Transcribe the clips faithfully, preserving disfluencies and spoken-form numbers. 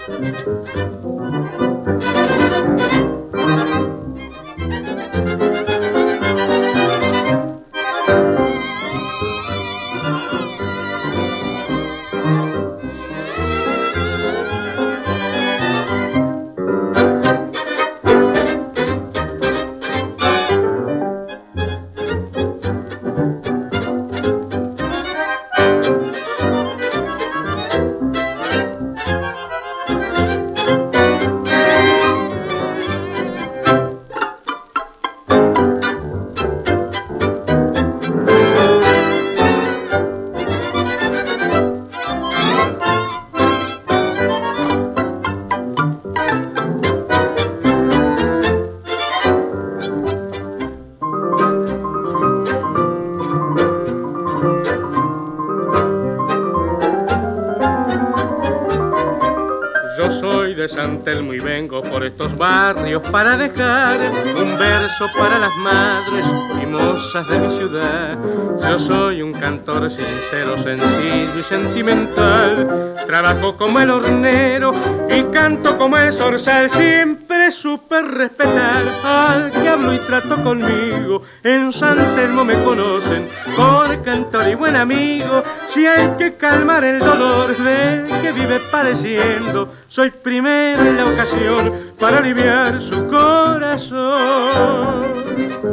Yo soy de San Telmo y vengo por estos barrios para dejar un verso para las madres y mozas de mi ciudad. Yo soy un cantor sincero, sencillo y sentimental. Trabajo como el hornero y canto como el zorzal. Siempre supe respetar al que hablo y trato conmigo. En San Telmo me conocen por cantor y buen amigo. Si hay que calmar el dolor del que vive padeciendo, soy primero en la ocasión para aliviar su corazón.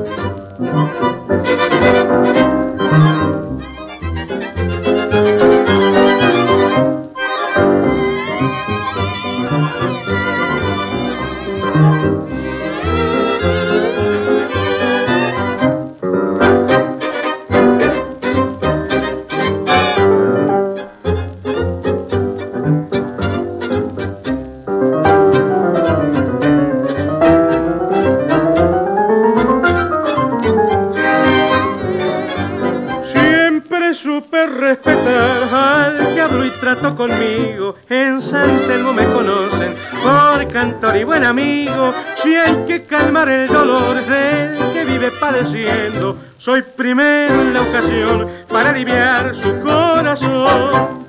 Supe respetar al que hablo y trato conmigo. En San Telmo me conocen por cantor y buen amigo. Si hay que calmar el dolor del que vive padeciendo, soy primero en la ocasión para aliviar su corazón.